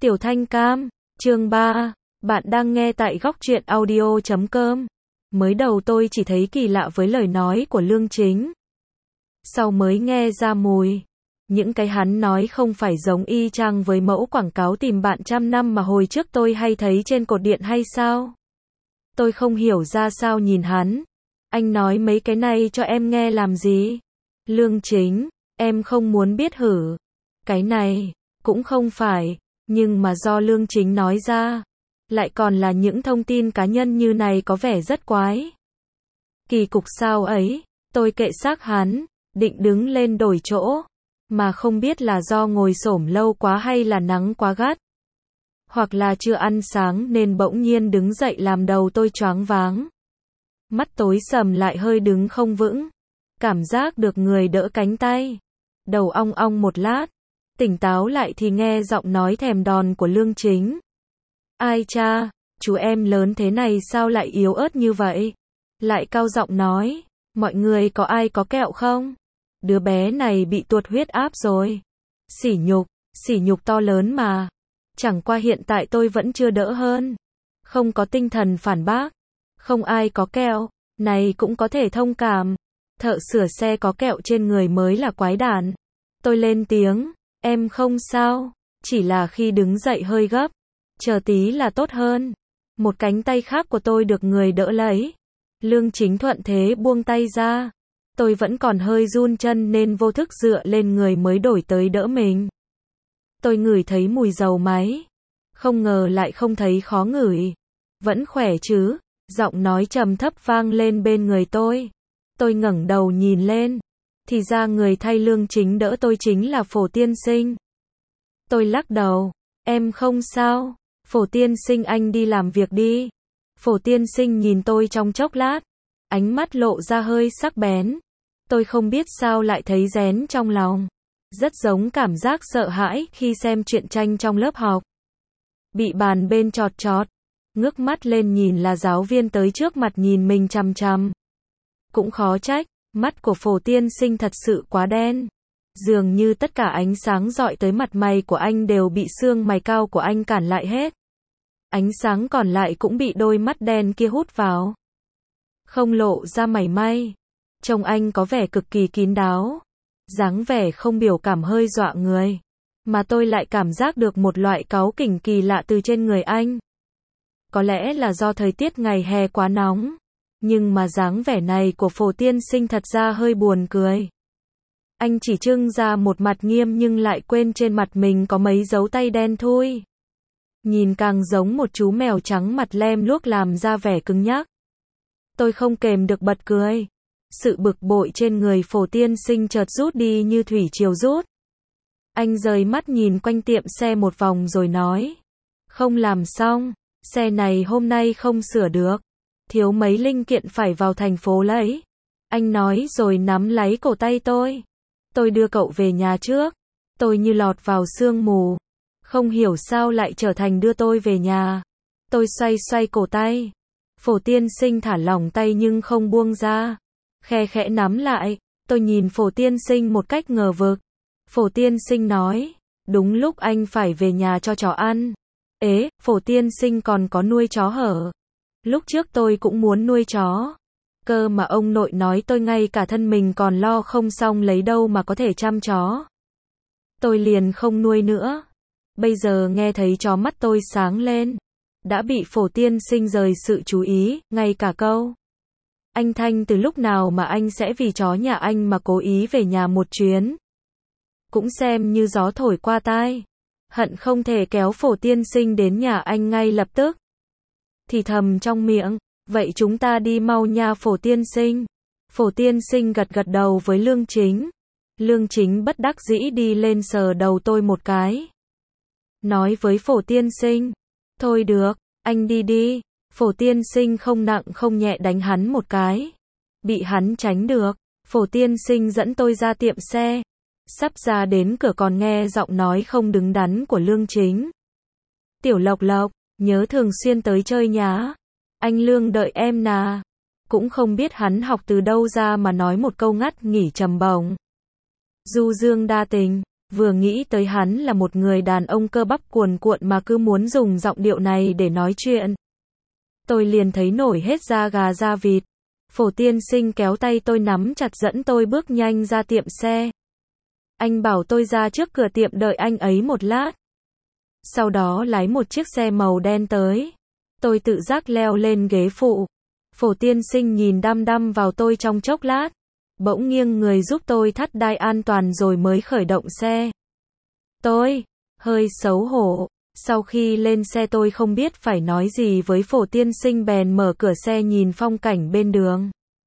Tiểu Thanh Cam, chương 3, bạn đang nghe tại góc truyện audio.com. Mới đầu tôi chỉ thấy kỳ lạ với lời nói của Lương Chính. Sau mới nghe ra mùi. Những cái hắn nói không phải giống y chang với mẫu quảng cáo tìm bạn trăm năm mà hồi trước tôi hay thấy trên cột điện hay sao? Tôi không hiểu ra sao nhìn hắn. Anh nói mấy cái này cho em nghe làm gì? Lương Chính, em không muốn biết hử. Cái này, cũng không phải, nhưng mà do Lương Chính nói ra, lại còn là những thông tin cá nhân như này có vẻ rất quái. Kỳ cục sao ấy, tôi kệ xác hắn, định đứng lên đổi chỗ, mà không biết là do ngồi xổm lâu quá hay là nắng quá gắt. Hoặc là chưa ăn sáng nên bỗng nhiên đứng dậy làm đầu tôi choáng váng. Mắt tối sầm lại hơi đứng không vững. Cảm giác được người đỡ cánh tay. Đầu ong ong một lát. Tỉnh táo lại thì nghe giọng nói thèm đòn của Lương Chính. Ai cha, chú em lớn thế này sao lại yếu ớt như vậy? Lại cao giọng nói, mọi người có ai có kẹo không? Đứa bé này bị tuột huyết áp rồi. Sỉ nhục to lớn mà. Chẳng qua hiện tại tôi vẫn chưa đỡ hơn. Không có tinh thần phản bác. Không ai có kẹo, này cũng có thể thông cảm. Thợ sửa xe có kẹo trên người mới là quái đản. Tôi lên tiếng, em không sao, chỉ là khi đứng dậy hơi gấp. Chờ tí là tốt hơn. Một cánh tay khác của tôi được người đỡ lấy. Lương Chính thuận thế buông tay ra. Tôi vẫn còn hơi run chân nên vô thức dựa lên người mới đổi tới đỡ mình. Tôi ngửi thấy mùi dầu máy. Không ngờ lại không thấy khó ngửi. Vẫn khỏe chứ? Giọng nói trầm thấp vang lên bên người tôi. Tôi ngẩng đầu nhìn lên. Thì ra người thay Lương Chính đỡ tôi chính là Phổ Tiên Sinh. Tôi lắc đầu. Em không sao. Phổ Tiên Sinh anh đi làm việc đi. Phổ Tiên Sinh nhìn tôi trong chốc lát. Ánh mắt lộ ra hơi sắc bén. Tôi không biết sao lại thấy rén trong lòng. Rất giống cảm giác sợ hãi khi xem truyện tranh trong lớp học. Bị bàn bên chọt chọt. Ngước mắt lên nhìn là giáo viên tới trước mặt nhìn mình chằm chằm. Cũng khó trách, mắt của Phổ Tiên Sinh thật sự quá đen. Dường như tất cả ánh sáng dọi tới mặt mày của anh đều bị xương mày cao của anh cản lại hết. Ánh sáng còn lại cũng bị đôi mắt đen kia hút vào. Không lộ ra mảy may. Trông anh có vẻ cực kỳ kín đáo. Dáng vẻ không biểu cảm hơi dọa người. Mà tôi lại cảm giác được một loại cáu kỉnh kỳ lạ từ trên người anh. Có lẽ là do thời tiết ngày hè quá nóng. Nhưng mà dáng vẻ này của Phổ Tiên Sinh thật ra hơi buồn cười. Anh chỉ trưng ra một mặt nghiêm nhưng lại quên trên mặt mình có mấy dấu tay đen thui. Nhìn càng giống một chú mèo trắng mặt lem luốc làm ra vẻ cứng nhắc. Tôi không kềm được bật cười. Sự bực bội trên người Phổ Tiên Sinh chợt rút đi như thủy triều rút. Anh rời mắt nhìn quanh tiệm xe một vòng rồi nói. Không làm xong, xe này hôm nay không sửa được. Thiếu mấy linh kiện phải vào thành phố lấy. Anh nói rồi nắm lấy cổ tay tôi. Tôi đưa cậu về nhà trước. Tôi như lọt vào sương mù. Không hiểu sao lại trở thành đưa tôi về nhà. Tôi xoay xoay cổ tay. Phổ Tiên Sinh thả lỏng tay nhưng không buông ra. Khe khẽ nắm lại. Tôi nhìn Phổ Tiên Sinh một cách ngờ vực. Phổ Tiên Sinh nói. Đúng lúc anh phải về nhà cho chó ăn. Ế, Phổ Tiên Sinh còn có nuôi chó hở? Lúc trước tôi cũng muốn nuôi chó. Cơ mà ông nội nói tôi ngay cả thân mình còn lo không xong lấy đâu mà có thể chăm chó. Tôi liền không nuôi nữa. Bây giờ nghe thấy chó mắt tôi sáng lên. Đã bị Phổ Tiên Sinh rời sự chú ý, ngay cả câu. Anh Thanh từ lúc nào mà anh sẽ vì chó nhà anh mà cố ý về nhà một chuyến. Cũng xem như gió thổi qua tai. Hận không thể kéo Phổ Tiên Sinh đến nhà anh ngay lập tức. Thì thầm trong miệng, vậy chúng ta đi mau nha Phổ Tiên Sinh. Phổ Tiên Sinh gật gật đầu với Lương Chính. Lương Chính bất đắc dĩ đi lên sờ đầu tôi một cái. Nói với Phổ Tiên Sinh, thôi được, anh đi đi. Phổ Tiên Sinh không nặng không nhẹ đánh hắn một cái. Bị hắn tránh được, Phổ Tiên Sinh dẫn tôi ra tiệm xe. Sắp ra đến cửa còn nghe giọng nói không đứng đắn của Lương Chính. Tiểu Lộc Lộc, nhớ thường xuyên tới chơi nhá. Anh Lương đợi em nà. Cũng không biết hắn học từ đâu ra mà nói một câu ngắt nghỉ trầm bổng. Du dương đa tình, Vừa nghĩ tới hắn là một người đàn ông cơ bắp cuồn cuộn mà cứ muốn dùng giọng điệu này để nói chuyện. Tôi liền thấy nổi hết da gà da vịt. Phổ tiên sinh kéo tay tôi nắm chặt dẫn tôi bước nhanh ra tiệm xe. Anh bảo tôi ra trước cửa tiệm đợi anh ấy một lát. Sau đó lái một chiếc xe màu đen tới. Tôi tự giác leo lên ghế phụ. Phổ tiên sinh nhìn đăm đăm vào tôi trong chốc lát. Bỗng nghiêng người giúp tôi thắt đai an toàn rồi mới khởi động xe. Tôi hơi xấu hổ. Sau khi lên xe tôi không biết phải nói gì với phổ tiên sinh bèn mở cửa xe nhìn phong cảnh bên đường.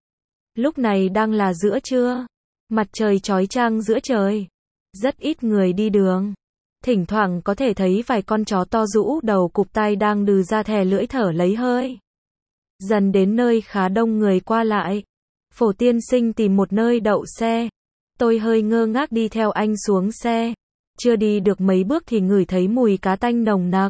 Lúc này đang là giữa trưa. Mặt trời chói chang giữa trời. Rất ít người đi đường. Thỉnh thoảng có thể thấy vài con chó to rũ đầu cụp tai đang đừ ra thè lưỡi thở lấy hơi. Dần đến nơi khá đông người qua lại. Phổ tiên sinh tìm một nơi đậu xe. Tôi hơi ngơ ngác đi theo anh xuống xe. Chưa đi được mấy bước thì ngửi thấy mùi cá tanh nồng nặc.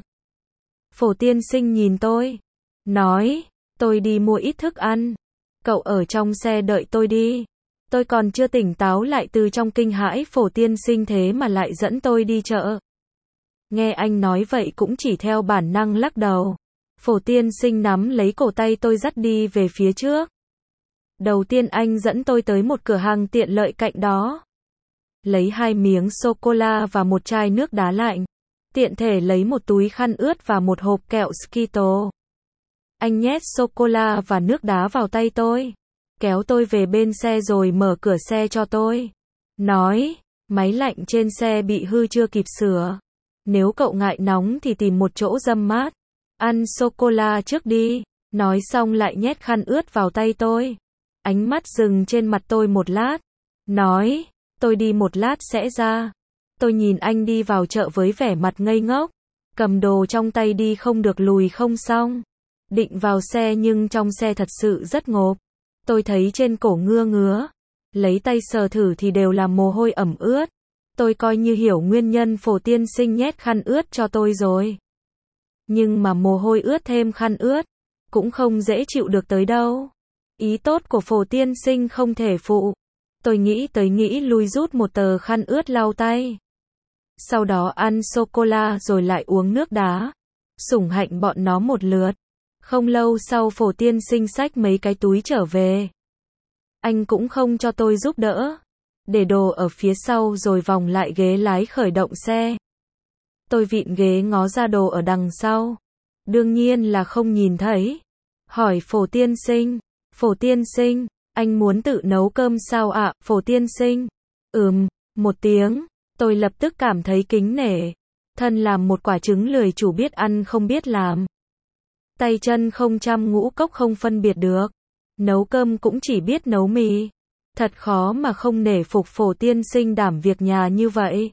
Phổ tiên sinh nhìn tôi. Nói, tôi đi mua ít thức ăn. Cậu ở trong xe đợi tôi đi. Tôi còn chưa tỉnh táo lại từ trong kinh hãi phổ tiên sinh thế mà lại dẫn tôi đi chợ. Nghe anh nói vậy cũng chỉ theo bản năng lắc đầu. Phổ tiên sinh nắm lấy cổ tay tôi dắt đi về phía trước. Đầu tiên anh dẫn tôi tới một cửa hàng tiện lợi cạnh đó. Lấy 2 miếng sô-cô-la và một chai nước đá lạnh. Tiện thể lấy một túi khăn ướt và một hộp kẹo Skittles. Anh nhét sô-cô-la và nước đá vào tay tôi. Kéo tôi về bên xe rồi mở cửa xe cho tôi. Nói, máy lạnh trên xe bị hư chưa kịp sửa. Nếu cậu ngại nóng thì tìm một chỗ râm mát. Ăn sô-cô-la trước đi. Nói xong lại nhét khăn ướt vào tay tôi. Ánh mắt dừng trên mặt tôi một lát. Nói, tôi đi một lát sẽ ra. Tôi nhìn anh đi vào chợ với vẻ mặt ngây ngốc. Cầm đồ trong tay đi không được lùi không xong. Định vào xe nhưng trong xe thật sự rất ngộp. Tôi thấy trên cổ ngứa ngứa. Lấy tay sờ thử thì đều là mồ hôi ẩm ướt. Tôi coi như hiểu nguyên nhân phổ tiên sinh nhét khăn ướt cho tôi rồi. Nhưng mà mồ hôi ướt thêm khăn ướt. Cũng không dễ chịu được tới đâu. Ý tốt của phổ tiên sinh không thể phụ. Tôi nghĩ tới nghĩ lui rút một tờ khăn ướt lau tay. Sau đó ăn sô-cô-la rồi lại uống nước đá. Sủng hạnh bọn nó một lượt. Không lâu sau phổ tiên sinh xách mấy cái túi trở về. Anh cũng không cho tôi giúp đỡ. Để đồ ở phía sau rồi vòng lại ghế lái khởi động xe. Tôi vịn ghế ngó ra đồ ở đằng sau. Đương nhiên là không nhìn thấy. Hỏi phổ tiên sinh, anh muốn tự nấu cơm sao ạ, phổ tiên sinh? Một tiếng. Tôi lập tức cảm thấy kính nể. Thân làm một quả trứng lười chủ biết ăn không biết làm. Tay chân không chăm ngũ cốc không phân biệt được. Nấu cơm cũng chỉ biết nấu mì. Thật khó mà không nể phục phổ tiên sinh đảm việc nhà như vậy.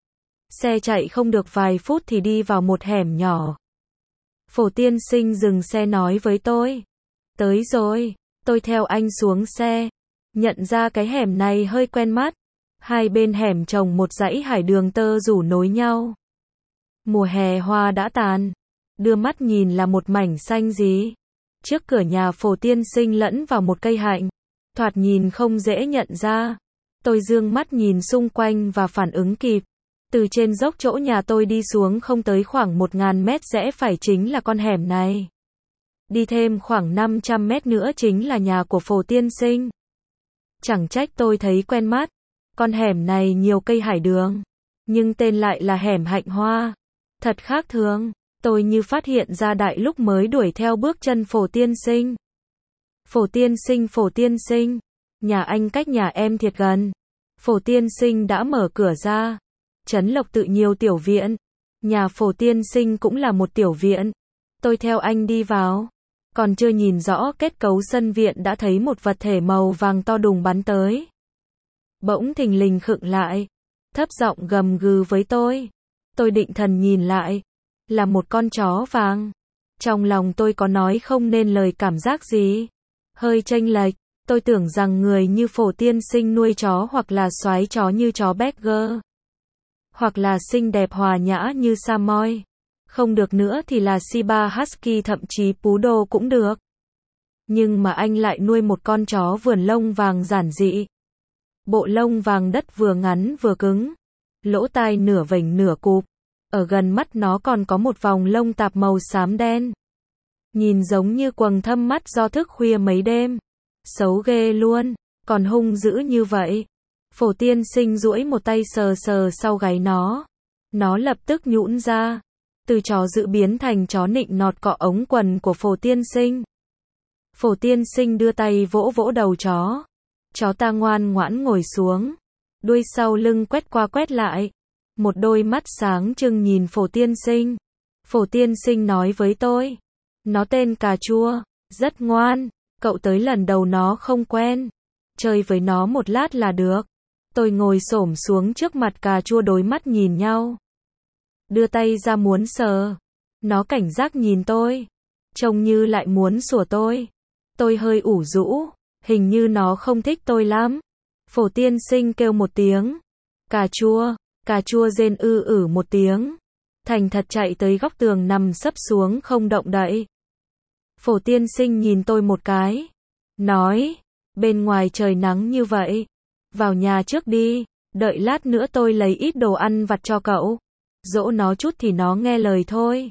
Xe chạy không được vài phút thì đi vào một hẻm nhỏ. Phổ tiên sinh dừng xe nói với tôi. Tới rồi. Tôi theo anh xuống xe. Nhận ra cái hẻm này hơi quen mắt. Hai bên hẻm trồng một dãy hải đường tơ rủ nối nhau. Mùa hè hoa đã tàn. Đưa mắt nhìn là một mảnh xanh gì. Trước cửa nhà phổ tiên sinh lẫn vào một cây hạnh. Thoạt nhìn không dễ nhận ra. Tôi dương mắt nhìn xung quanh và phản ứng kịp. Từ trên dốc chỗ nhà tôi đi xuống không tới khoảng 1000 mét rẽ phải chính là con hẻm này. Đi thêm khoảng 500 mét nữa chính là nhà của phổ tiên sinh. Chẳng trách tôi thấy quen mắt. Con hẻm này nhiều cây hải đường. Nhưng tên lại là hẻm hạnh hoa. Thật khác thường. Tôi như phát hiện ra đại lúc mới đuổi theo bước chân phổ tiên sinh. Phổ tiên sinh. Nhà anh cách nhà em thiệt gần. Phổ tiên sinh đã mở cửa ra. Trấn Lộc tự nhiều tiểu viện. Nhà phổ tiên sinh cũng là một tiểu viện. Tôi theo anh đi vào. Còn chưa nhìn rõ kết cấu sân viện đã thấy một vật thể màu vàng to đùng bắn tới. Bỗng thình lình khựng lại. Thấp giọng gầm gừ với tôi. Tôi định thần nhìn lại. Là một con chó vàng. Trong lòng tôi có nói không nên lời cảm giác gì. Hơi chênh lệch. Tôi tưởng rằng người như phổ tiên sinh nuôi chó hoặc là soái chó như chó Berger. Hoặc là xinh đẹp hòa nhã như Samoy. Không được nữa thì là Shiba Husky thậm chí Poodle cũng được. Nhưng mà anh lại nuôi một con chó vườn lông vàng giản dị. Bộ lông vàng đất vừa ngắn vừa cứng. lỗ tai nửa vểnh nửa cụp, ở gần mắt nó còn có một vòng lông tạp màu xám đen. Nhìn giống như quầng thâm mắt do thức khuya mấy đêm. Xấu ghê luôn, còn hung dữ như vậy. Phổ tiên sinh duỗi một tay sờ sờ sau gáy nó lập tức nhũn ra. Từ chó dữ biến thành chó nịnh nọt cọ ống quần của phổ tiên sinh. Phổ tiên sinh đưa tay vỗ vỗ đầu chó. Chó ta ngoan ngoãn ngồi xuống. Đuôi sau lưng quét qua quét lại. Một đôi mắt sáng trưng nhìn phổ tiên sinh. Phổ tiên sinh nói với tôi. Nó tên cà chua, rất ngoan. Cậu tới lần đầu nó không quen. Chơi với nó một lát là được. Tôi ngồi xổm xuống trước mặt cà chua đối mắt nhìn nhau. Đưa tay ra muốn sờ. Nó cảnh giác nhìn tôi. Trông như lại muốn sủa tôi. Tôi hơi ủ rũ. Hình như nó không thích tôi lắm. Phổ tiên sinh kêu một tiếng. Cà chua rên một tiếng. Thành thật chạy tới góc tường nằm sấp xuống không động đậy. Phổ tiên sinh nhìn tôi một cái. Nói. Bên ngoài trời nắng như vậy. Vào nhà trước đi. Đợi lát nữa tôi lấy ít đồ ăn vặt cho cậu. Dỗ nó chút thì nó nghe lời thôi.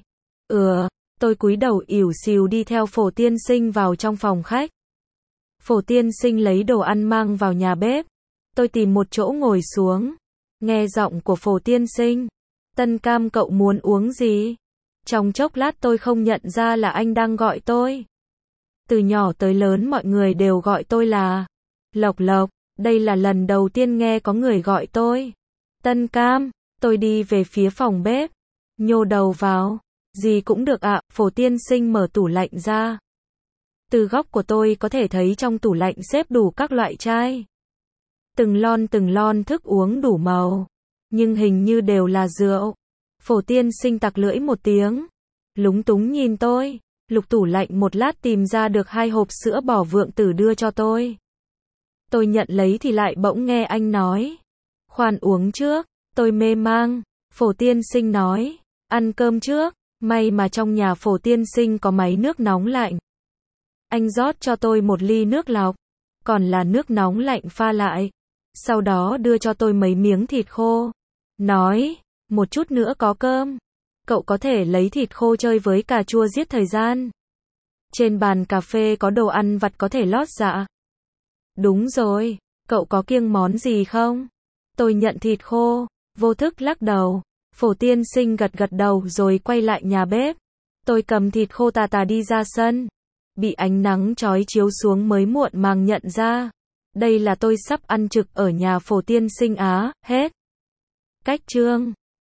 Tôi cúi đầu ỉu xìu đi theo phổ tiên sinh vào trong phòng khách. Phổ tiên sinh lấy đồ ăn mang vào nhà bếp. Tôi tìm một chỗ ngồi xuống. Nghe giọng của phổ tiên sinh. Tân Cam cậu muốn uống gì? Trong chốc lát tôi không nhận ra là anh đang gọi tôi. Từ nhỏ tới lớn mọi người đều gọi tôi là Lộc Lộc. Đây là lần đầu tiên nghe có người gọi tôi Tân Cam. Tôi đi về phía phòng bếp. Nhô đầu vào. Gì cũng được ạ. Phổ tiên sinh mở tủ lạnh ra. Từ góc của tôi có thể thấy trong tủ lạnh xếp đủ các loại chai. Từng lon thức uống đủ màu. Nhưng hình như đều là rượu. Phổ tiên sinh tặc lưỡi một tiếng. Lúng túng nhìn tôi. Lục tủ lạnh một lát tìm ra được 2 hộp sữa bò Vượng Tử đưa cho tôi. Tôi nhận lấy thì lại bỗng nghe anh nói. Khoan uống trước. Tôi mê mang. Phổ tiên sinh nói. Ăn cơm trước. May mà trong nhà phổ tiên sinh có máy nước nóng lạnh. Anh rót cho tôi một ly nước lọc. Còn là nước nóng lạnh pha lại. Sau đó đưa cho tôi mấy miếng thịt khô. Nói. Một chút nữa có cơm. Cậu có thể lấy thịt khô chơi với cà chua giết thời gian. Trên bàn cà phê có đồ ăn vặt có thể lót dạ. Đúng rồi. Cậu có kiêng món gì không? Tôi nhận thịt khô. Vô thức lắc đầu. Phổ tiên sinh gật đầu rồi quay lại nhà bếp. Tôi cầm thịt khô tà đi ra sân. Bị ánh nắng chói chiếu xuống mới muộn màng nhận ra. Đây là tôi sắp ăn trực ở nhà phổ tiên sinh á. Hết. Cách chương.